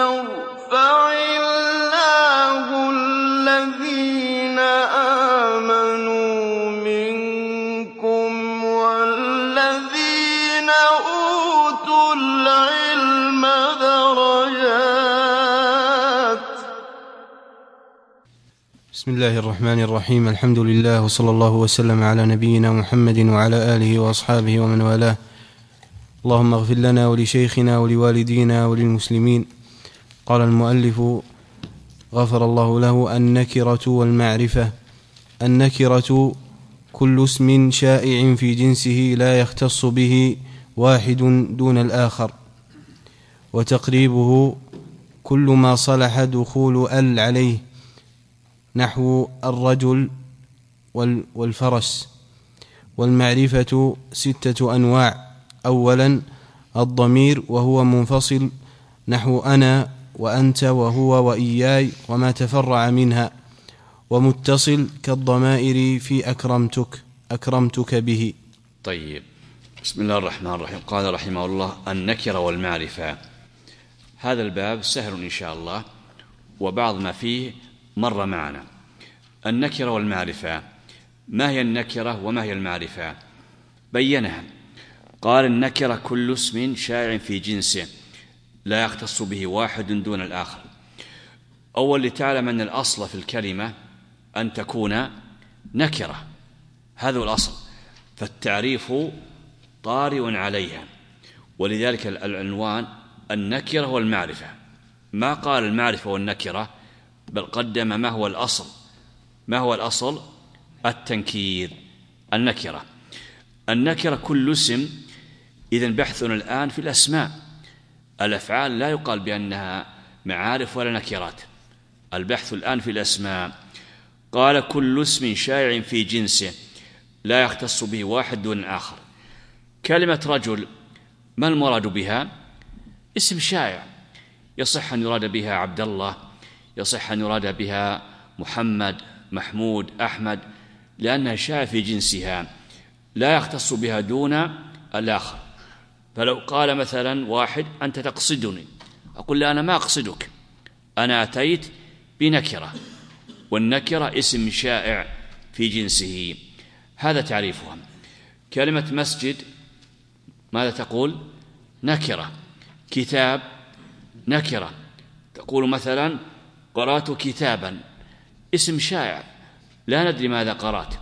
يرفع الله الذين آمنوا منكم والذين أوتوا العلم درجات. بسم الله الرحمن الرحيم. الحمد لله وصلى الله وسلم على نبينا محمد وعلى آله وأصحابه ومن والاه. اللهم اغفر لنا ولشيخنا ولوالدينا وللمسلمين. قال المؤلف غفر الله له: النكرة والمعرفة. النكرة كل اسم شائع في جنسه لا يختص به واحد دون الآخر، وتقريبه كل ما صلح دخول ال عليه، نحو الرجل والفرس. والمعرفة 6 أنواع: أولا الضمير وهو منفصل، نحو أنا وأنت وهو وإياي وما تفرع منها، ومتصل كالضمائر في أكرمتك به. طيب، بسم الله الرحمن الرحيم. قال رحمه الله: النكرة والمعرفة. هذا الباب سهل إن شاء الله، وبعض ما فيه مر معنا. النكرة والمعرفة، ما هي النكرة وما هي المعرفة؟ بينها. قال: النكرة كل اسم شائع في جنسه لا يختص به واحد دون الآخر. أول لتعلم أن الأصل في الكلمة أن تكون نكرة، هذا هو الأصل، فالتعريف طارئ عليها، ولذلك العنوان النكرة والمعرفة. ما قال المعرفة والنكرة، بل قدم ما هو الأصل. ما هو الأصل؟ التنكير. النكرة كل اسم. إذن بحثنا الآن في الأسماء. الأفعال لا يقال بأنها معارف ولا نكرات، البحث الآن في الأسماء. قال: كل اسم شائع في جنسه لا يختص به واحد دون الآخر. كلمة رجل ما المراد بها؟ اسم شائع، يصح أن يراد بها عبد الله، يصح أن يراد بها محمد، محمود، أحمد، لأنها شائع في جنسها لا يختص بها دون الآخر. فلو قال مثلا واحد: أنت تقصدني، أقول لا، أنا ما أقصدك، أنا أتيت بنكرة، والنكرة اسم شائع في جنسه. هذا تعريفها. كلمة مسجد ماذا تقول؟ نكرة. كتاب نكرة، تقول مثلا: قرأت كتابا، اسم شائع لا ندري ماذا قرأت،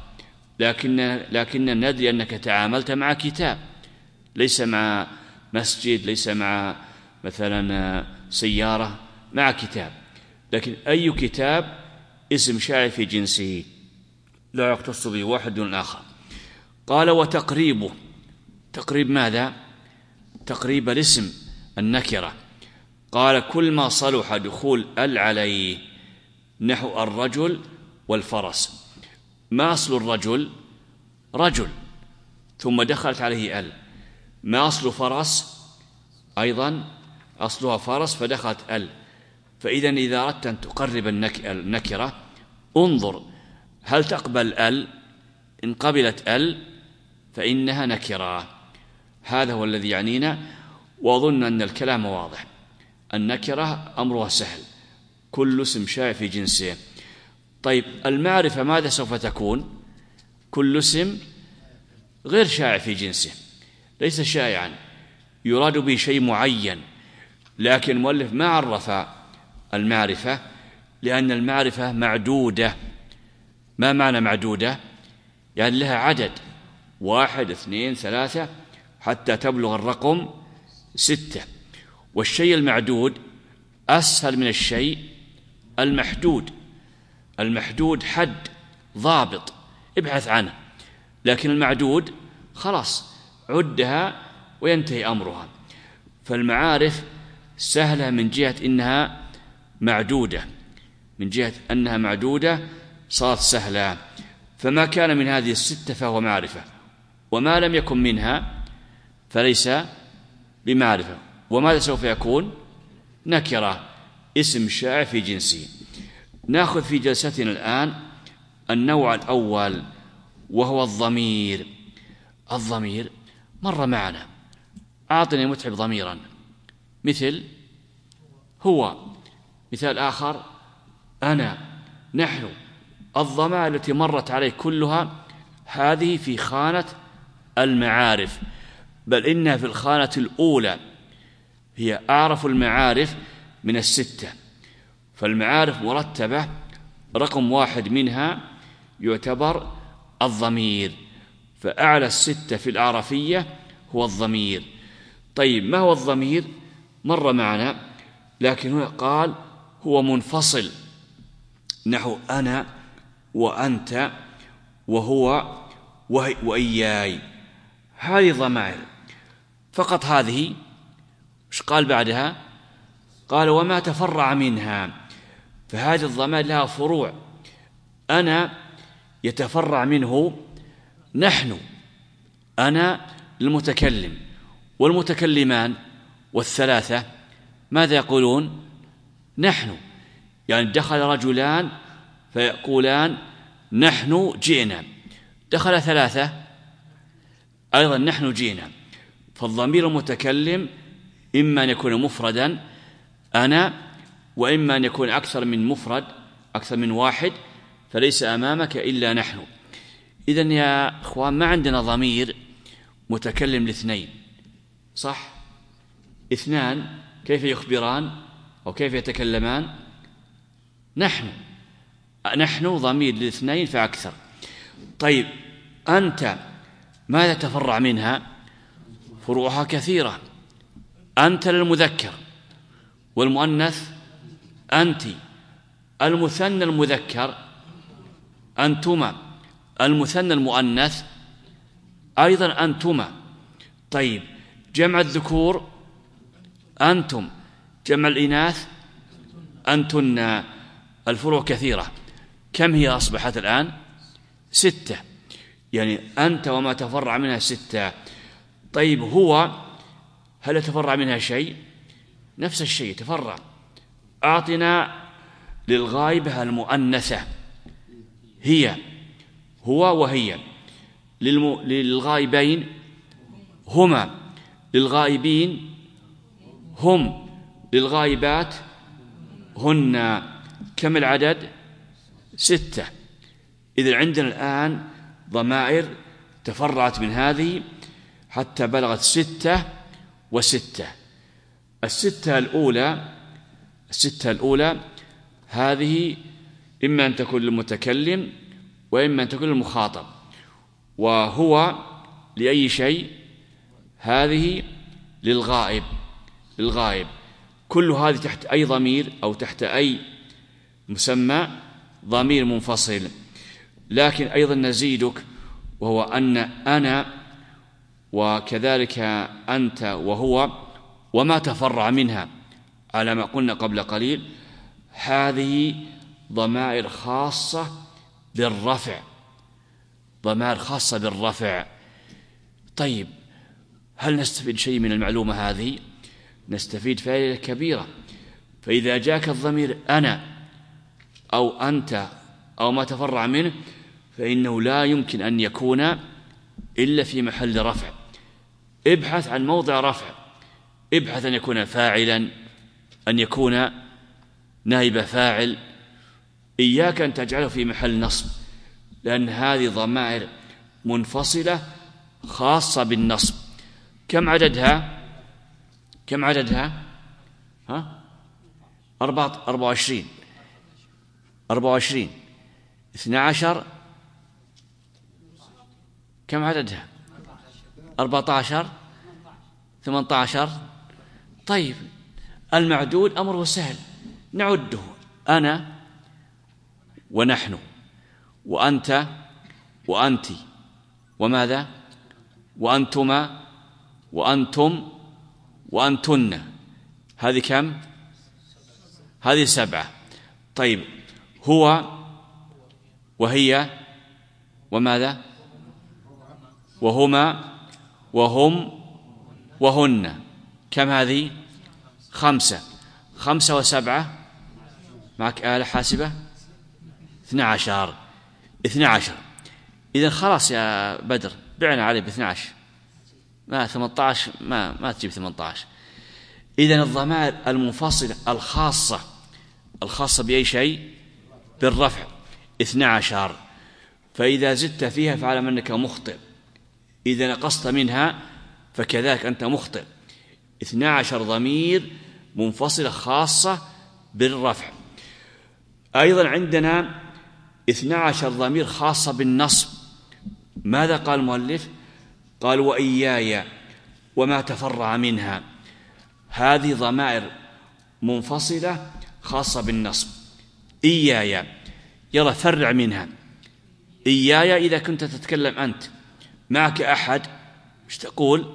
لكن ندري أنك تعاملت مع كتاب، ليس مع مسجد، ليس مع مثلا سيارة، مع كتاب. لكن أي كتاب اسم شائع في جنسه لا يختص به واحد دون الآخر. قال: وتقريبه. تقريب ماذا؟ تقريب الاسم النكرة. قال: كل ما صلح دخول ال عليه، نحو الرجل والفرس. ما أصل الرجل؟ رجل ثم دخلت عليه ال. ما أصل فرس؟ أيضا أصلها فرس فدخلت ال. فإذا إذا أردت أن تقرب النكرة انظر هل تقبل ال. إن قبلت ال فإنها نكرة. هذا هو الذي يعنينا، وأظن أن الكلام واضح. النكرة أمرها سهل، كل اسم شائع في جنسه. طيب، المعرفة ماذا سوف تكون؟ كل اسم غير شائع في جنسه، ليس شائعا، يراد به شيء معين، لكن المؤلف ما عرف المعرفة، لأن المعرفة معدودة. ما معنى معدودة؟ يعني لها عدد، 1 2 3 حتى تبلغ الرقم 6. والشيء المعدود أسهل من الشيء المحدود. المحدود حد ضابط ابحث عنه، لكن المعدود خلاص عدها وينتهي أمرها. فالمعارف سهلة من جهة إنها معدودة، من جهة أنها معدودة صارت سهلة. فما كان من هذه 6 فهو معرفة، وما لم يكن منها فليس بمعرفة. وماذا سوف يكون؟ نكرة، اسم شائع في جنسه. نأخذ في جلستنا الآن النوع الأول، وهو الضمير. الضمير مر معنا. أعطني متعب ضميرا، مثل هو. مثال آخر: أنا، نحن. الضمائر التي مرت عليه كلها هذه في خانة المعارف، بل إنها في الخانة الأولى، هي أعرف المعارف من الستة. فالمعارف مرتبة، رقم 1 منها يعتبر الضمير، فأعلى الستة في الأعرفية هو الضمير. طيب، ما هو الضمير؟ مر معنا، لكن هنا قال هو منفصل، نحو أنا وأنت وهو وإياي، هذه ضمائر فقط. هذه إيش قال بعدها؟ قال وما تفرع منها، فهذه الضمائر لها فروع. أنا يتفرع منه نحن، أنا المتكلم، والمتكلمان والثلاثة ماذا يقولون؟ نحن. يعني دخل رجلان فيقولان نحن جئنا، دخل 3 أيضا نحن جئنا. فالضمير المتكلم إما أن يكون مفردا أنا، وإما أن يكون أكثر من مفرد، أكثر من واحد، فليس أمامك إلا نحن. إذن يا أخوان ما عندنا ضمير متكلم ل2، صح؟ 2 كيف يخبران أو كيف يتكلمان؟ نحن ضمير ل2 فأكثر. طيب، أنت ماذا تفرع منها؟ فروعها كثيرة. أنت للمذكر، والمؤنث أنت، المثنى المذكر أنتما، المثنى المؤنث أيضا أنتما. طيب، جمع الذكور أنتم، جمع الإناث أنتن. الفروع كثيرة. كم هي أصبحت الآن؟ 6. يعني أنت وما تفرع منها 6. طيب، هو هل يتفرع منها شيء؟ نفس الشيء تفرع. أعطنا للغائبة المؤنثة هي، هو وهي. للغائبين هما، للغائبين هم، للغائبات هن. كم العدد؟ 6. إذن عندنا الآن ضمائر تفرعت من هذه حتى بلغت 6 و6. الستة الأولى هذه إما أن تكون للمتكلم وإما أن تكون للمخاطب. وهو لأي شيء؟ هذه للغائب. كل هذه تحت أي ضمير أو تحت أي مسمى ضمير منفصل. لكن أيضا نزيدك، وهو أن أنا وكذلك أنت وهو وما تفرع منها على ما قلنا قبل قليل، هذه ضمائر خاصة بالرفع، ضمائر خاصة بالرفع. طيب، هل نستفيد شيء من المعلومة هذه؟ نستفيد فائدة كبيرة. فإذا جاءك الضمير أنا أو أنت أو ما تفرع منه، فإنه لا يمكن أن يكون إلا في محل رفع. ابحث عن موضع رفع، ابحث أن يكون فاعلا، أن يكون نائب فاعل. إياك أن تجعله في محل نصب، لأن هذه ضمائر منفصلة خاصة بالنصب. كم عددها؟ 24. 12. كم عددها؟ 14. 18. طيب، المعدود أمره سهل، نعده: أنا ونحن وأنت وأنت وماذا؟ وأنتما وأنتم وأنتن. هذه كم؟ هذه 7. طيب، هو وهي وماذا؟ وهما وهم وهن. كم هذه؟ 5. 5 و7 معك آلة حاسبة؟ 12. 12. إذن خلاص يا بدر، بعنا عليه ب12. ما 18 ما تجيب 18. إذن الضمائر المنفصلة الخاصة بأي شيء؟ بالرفع 12. فإذا زدت فيها فاعلم أنك مخطئ، إذا نقصت منها فكذلك أنت مخطئ. 12 ضمير منفصلة خاصة بالرفع. أيضا عندنا 12 ضمير خاصة بالنصب. ماذا قال المؤلف؟ قال وإياي وما تفرع منها. هذه ضمائر منفصلة خاصة بالنصب. إياي، يلا فرع منها. إياي إذا كنت تتكلم أنت معك أحد مش تقول؟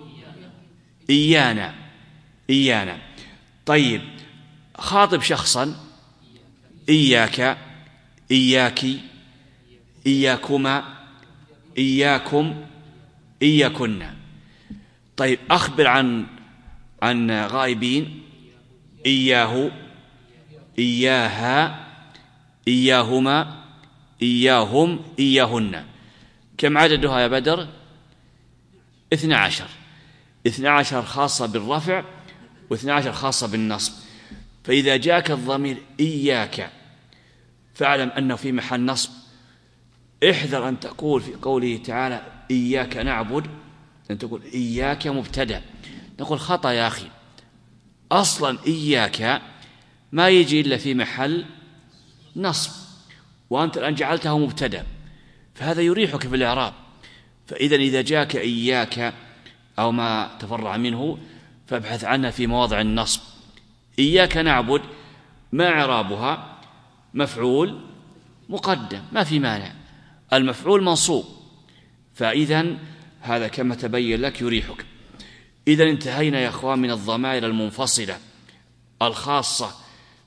إيانا. طيب خاطب شخصا، إياك، إياك، إياكما، إياكم، إياكن. طيب أخبر عن غائبين، إياه، إياها، إياهما، إياهم، إياهن. كم عددها يا بدر؟ 12. 12 خاصة بالرفع و12 خاصة بالنصب. فإذا جاءك الضمير إياك فاعلم أنه في محل نصب. احذر أن تقول في قوله تعالى إياك نعبد أن تقول إياك مبتدأ. نقول خطأ يا أخي، أصلا إياك ما يجي إلا في محل نصب، وأنت الآن جعلته مبتدأ، فهذا يريحك في الإعراب. إذا جاءك إياك أو ما تفرع منه فابحث عنها في مواضع النصب. إياك نعبد ما إعرابها؟ مفعول مقدم، ما في مانع، المفعول منصوب، فإذا هذا كما تبين لك يريحك. إذا انتهينا يا أخوان من الضمائر المنفصلة الخاصة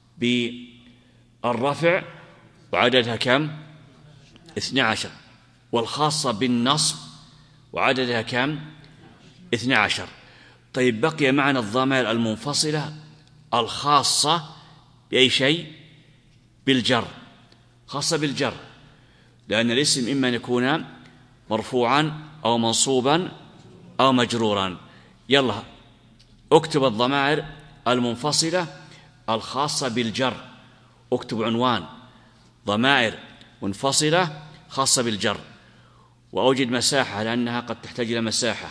بالرفع وعددها كم؟ 12، والخاصة بالنصب وعددها كم؟ 12. طيب بقي معنا الضمائر المنفصلة الخاصة بأي شيء؟ بالجر، خاصة بالجر، لأن الاسم إما أن يكون مرفوعا أو منصوبا أو مجرورا. يلا اكتب الضمائر المنفصلة الخاصة بالجر، اكتب عنوان ضمائر منفصلة خاصة بالجر، وأوجد مساحة لأنها قد تحتاج إلى مساحة.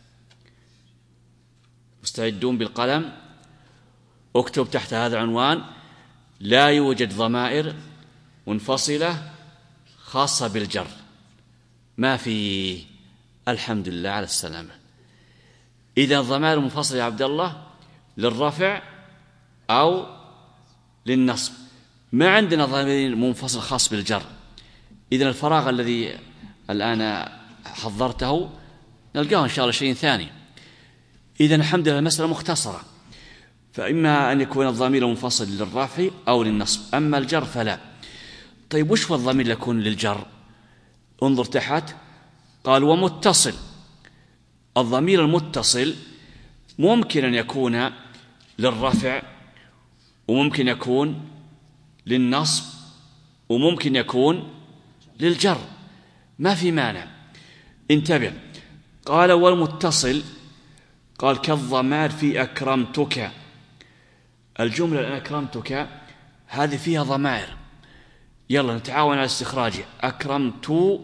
مستعدون بالقلم؟ اكتب تحت هذا العنوان لا يوجد ضمائر منفصلة خاصة بالجر. ما في، الحمد لله على السلامة. إذا الضمائر المنفصلة يا عبد الله للرفع أو للنصب، ما عندنا ضمير منفصل خاص بالجر. إذا الفراغ الذي الآن حضرته نلقاه إن شاء الله شيء ثاني. إذا الحمد لله المسألة مختصرة، فإما أن يكون الضمير منفصل للرفع أو للنصب، أما الجر فلا. طيب وش هو الضمير اللي يكون للجر؟ انظر تحت، قال ومتصل. الضمير المتصل ممكن أن يكون للرفع وممكن يكون للنصب وممكن يكون للجر، ما في مانع. انتبه، قال والمتصل، قال كالضمائر في أكرمتك. الجملة الآن أكرمتك هذه فيها ضمائر، يلا نتعاون على استخراجها. أكرمتك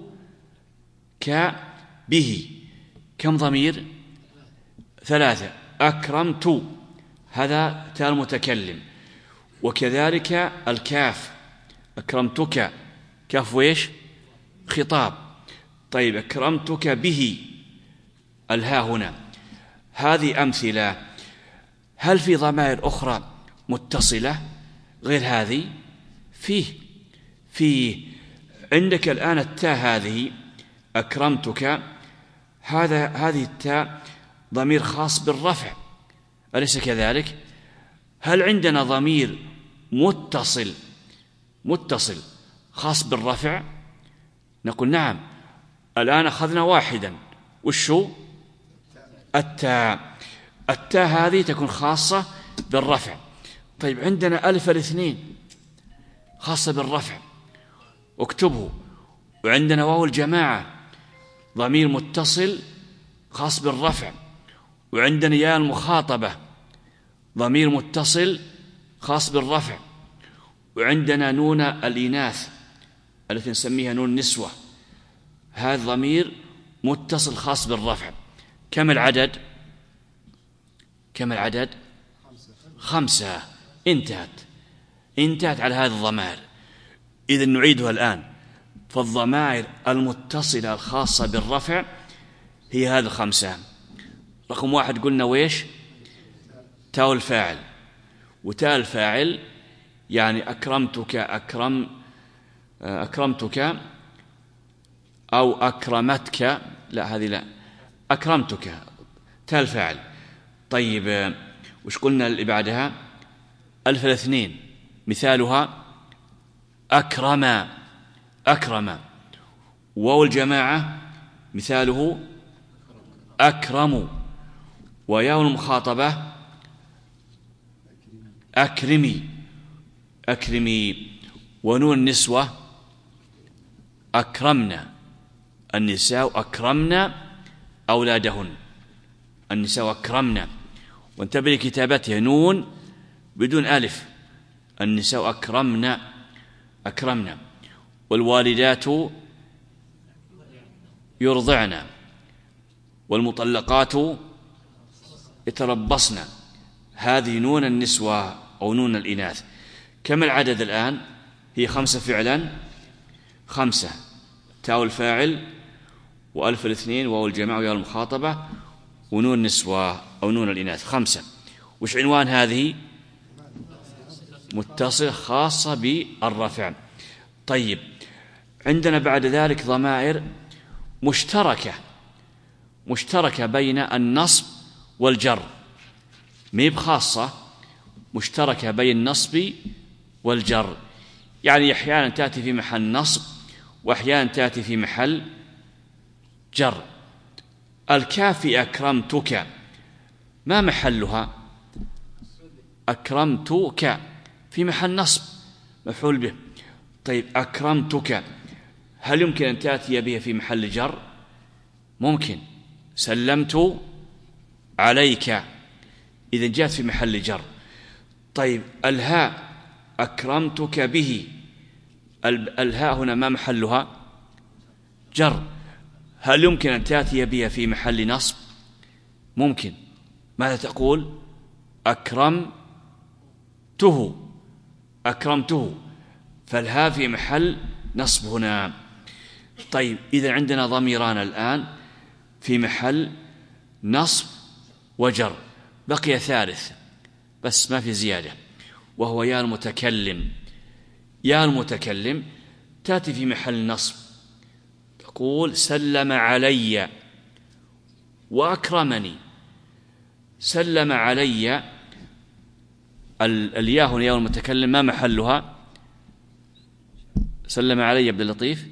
به، كم ضمير؟ 3. أكرمت هذا تاء المتكلم، وكذلك الكاف أكرمتك كاف ويش؟ خطاب. طيب أكرمتك به الهاء هنا. هذه أمثلة. هل في ضمائر أخرى متصلة غير هذه؟ فيه عندك الآن التاء هذه أكرمتك، هذه التاء ضمير خاص بالرفع، أليس كذلك؟ هل عندنا ضمير متصل خاص بالرفع؟ نقول نعم. الآن أخذنا واحدا، وشو؟ التاء هذه تكون خاصة بالرفع. طيب عندنا ألف الاثنين خاصة بالرفع، اكتبه. وعندنا واو الجماعة ضمير متصل خاص بالرفع. وعندنا ياء المخاطبة ضمير متصل خاص بالرفع. وعندنا نون الإناث التي نسميها نون النسوة، هذا ضمير متصل خاص بالرفع. كم العدد؟ 5. انتهت على هذه الضمائر. إذن نعيدها الآن. فالضمائر المتصلة الخاصة بالرفع هي هذه 5. رقم 1 قلنا ويش؟ تاء الفاعل. وتاء الفاعل يعني أكرمتك، أكرمتك أو أكرمتك، لا هذه لا، أكرمتك تاء الفاعل. طيب وش قلنا اللي بعدها؟ ألف الاثنين مثالها أكرم. واو الجماعة مثاله أكرم. وياء المخاطبة أكرمي. ونون النسوة أكرمنا. النساء أكرمنا أولادهن، النساء أكرمنا. وانتبه لكتابتها نون بدون ألف، النساء أكرمنا. والوالدات يرضعن، والمطلقات يتربصن. هذه نون النسوة أو نون الإناث. كم العدد الآن؟ هي 5 فعلا، 5 تاء الفاعل وألف الاثنين واو الجماعة وياء المخاطبة ونون النسوة أو نون الإناث، 5. وش عنوان هذه؟ متصل خاصة بالرفع. طيب عندنا بعد ذلك ضمائر مشتركة بين النصب والجر، ميب خاصة، مشتركة بين النصب والجر. يعني أحيانا تأتي في محل نصب وأحيانا تأتي في محل جر. الكافي أكرمتك ما محلها؟ أكرمتك في محل نصب مفعول به. طيب أكرمتك هل يمكن أن تأتي بها في محل جر؟ ممكن. سلمت عليك إذا جاءت في محل جر. طيب الهاء أكرمتك به، الهاء هنا ما محلها؟ جر. هل يمكن أن تأتي بها في محل نصب؟ ممكن. ماذا تقول؟ أكرمته، فالهاء في محل نصب هنا. طيب إذا عندنا ضميران الآن في محل نصب وجر، بقي ثالث بس ما في زيادة، وهو يا المتكلم. يا المتكلم تأتي في محل نصب، تقول سلم علي وأكرمني. سلم علي، الياء هنا يا المتكلم ما محلها؟ سلم علي عبد اللطيف.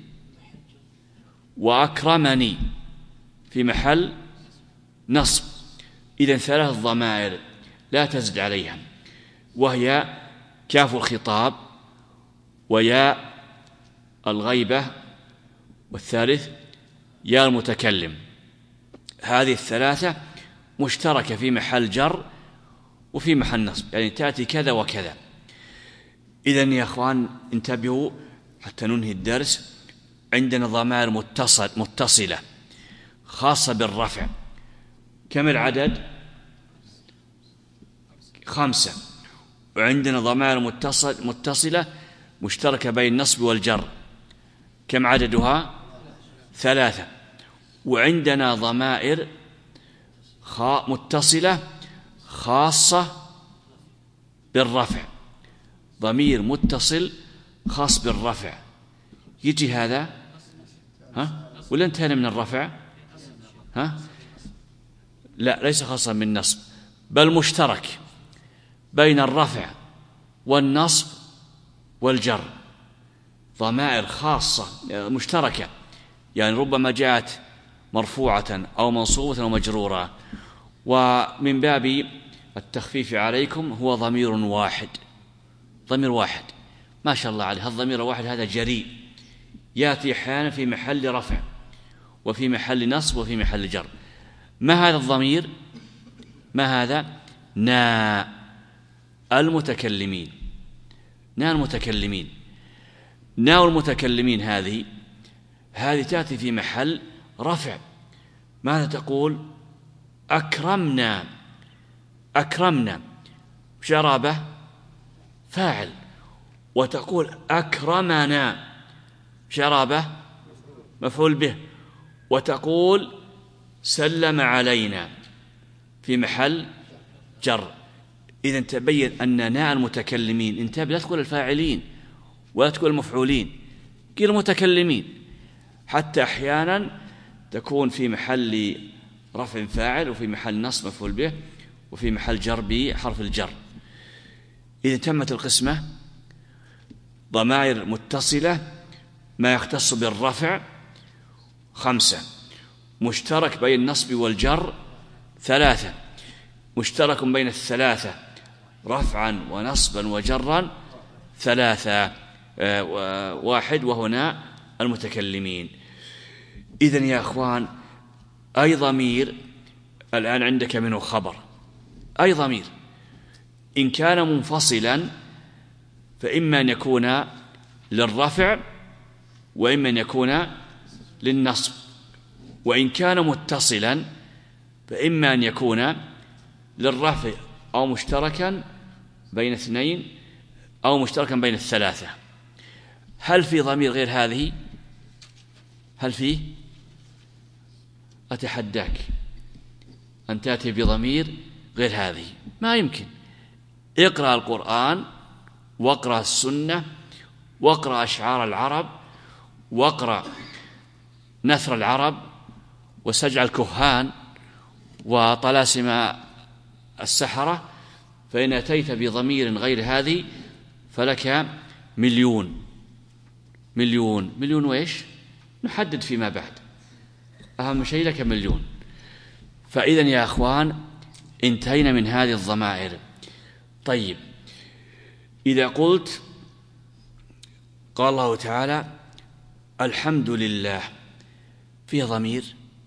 وأكرمني في محل نصب. إذن 3 ضمائر لا تزد عليها، وهي كاف الخطاب وياء الغيبة والثالث يا المتكلم. هذه ال3 مشتركة في محل جر وفي محل نصب، يعني تأتي كذا وكذا. إذن يا أخوان انتبهوا حتى ننهي الدرس. عندنا ضمائر متصلة خاصة بالرفع. كم العدد؟ 5. وعندنا ضمائر متصلة مشتركة بين النصب والجر. كم عددها؟ 3. وعندنا ضمائر متصلة خاصة بالرفع. ضمير متصل خاص بالرفع يجي هذا ولا انتهينا من الرفع؟ لا، ليس خاصا بالنصب، بل مشترك بين الرفع والنصب والجر. ضمائر خاصة مشتركة، يعني ربما جاءت مرفوعة أو منصوبة أو مجرورة. ومن باب التخفيف عليكم هو ضمير واحد ما شاء الله عليه. الضمير الواحد هذا جريء، يأتي أحيانا في محل رفع وفي محل نصب وفي محل جر. ما هذا الضمير؟ ما هذا؟ المتكلمين. ناء المتكلمين، ناء المتكلمين هذه تأتي في محل رفع. ماذا تقول؟ أكرمنا. أكرمنا شرابة فاعل، وتقول أكرمنا شرابة مفعول به، وتقول سلم علينا في محل جر. إذن تبين أن ناء المتكلمين انتبه، لا تقول الفاعلين ولا تقول المفعولين، قل المتكلمين، حتى أحيانا تكون في محل رفع فاعل وفي محل نصب مفعول به وفي محل جر بحرف الجر. إذا تمت القسمة ضمائر متصلة ما يختص بالرفع 5، مشترك بين النصب والجر 3، مشترك بين الثلاثة رفعا ونصبا وجرا 3، 1 وهنا المتكلمين. إذن يا أخوان أي ضمير الآن عندك منه خبر، أي ضمير إن كان منفصلا فإما أن يكون للرفع وإما أن يكون للنصب، وإن كان متصلا فإما أن يكون للرفع أو مشتركا بين 2 أو مشتركا بين 3. هل في ضمير غير هذه؟ هل فيه؟ أتحداك أن تأتي بضمير غير هذه، ما يمكن. اقرأ القرآن واقرأ السنة واقرأ أشعار العرب واقرأ نثر العرب وسجع الكهان وطلاسم السحرة، فإن أتيت بضمير غير هذه فلك مليون. وإيش؟ نحدد فيما بعد، أهم شيء لك مليون. فإذن يا أخوان انتهينا من هذه الضمائر. طيب إذا قلت قال الله تعالى الحمد لله، فيها ضمير؟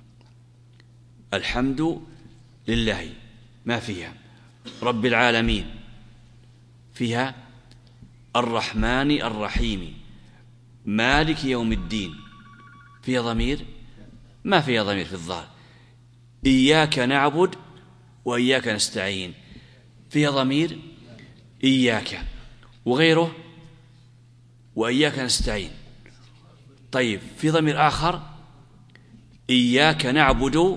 الحمد لله ما فيها. رب العالمين فيها. الرحمن الرحيم مالك يوم الدين فيها ضمير؟ ما فيها ضمير في الظاهر. إياك نعبد وإياك نستعين فيها ضمير؟ إياك وغيره وإياك نستعين. طيب في ضمير آخر إياك نعبد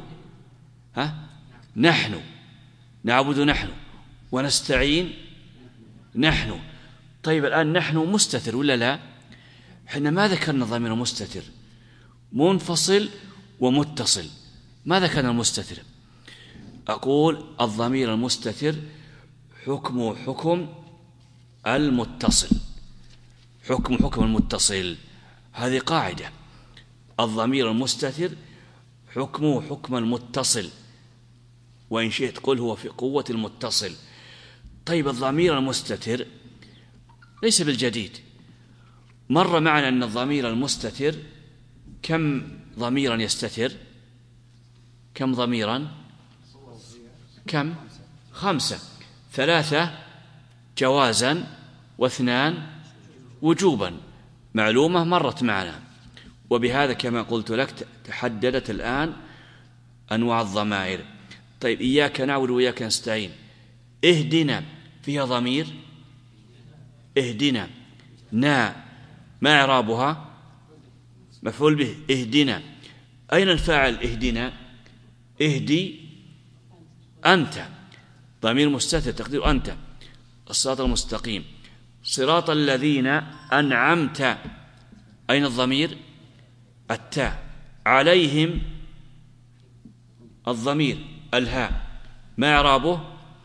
نحن، نعبد نحن ونستعين نحن. طيب الآن نحن مستتر ولا لا؟ حنا ما ذكرنا ضمير مستتر، منفصل ومتصل، ما ذكرنا المستتر. أقول الضمير المستتر حكم حكم المتصل، حكم المتصل، هذه قاعدة. الضمير المستتر حكم المتصل، وإن شئت قل هو في قوة المتصل. طيب الضمير المستتر ليس بالجديد، مر معنا أن الضمير المستتر كم ضميرا يستتر؟ كم ضميرا؟ كم؟ 5، 3 جوازا و2 وجوبا، معلومة مرت معنا. وبهذا كما قلت لك تحددت الآن أنواع الضمائر. طيب إياك نعبد وإياك نستعين، اهدنا فيها ضمير؟ اهدنا. نا ما إعرابها؟ مفعول به. اهدنا أين الفاعل؟ اهدنا اهدي أنت، ضمير مستتر تقدير أنت. الصراط المستقيم، صراط الذين أنعمت، أين الضمير؟ التاء. عليهم الضمير الهاء، ما إعرابه؟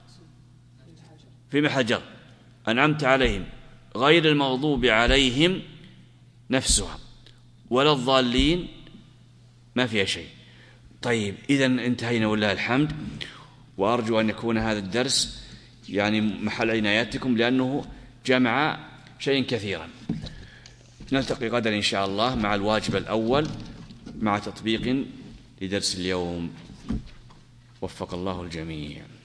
في محل جر. أنعمت عليهم غير المغضوب عليهم نفسها، ولا الضالين ما فيها شيء. طيب إذن انتهينا ولله الحمد، وأرجو أن يكون هذا الدرس يعني محل عنايتكم لأنه جمع شيء كثيرا. نلتقي غدا إن شاء الله مع الواجب الأول مع تطبيق لدرس اليوم. وفق الله الجميع.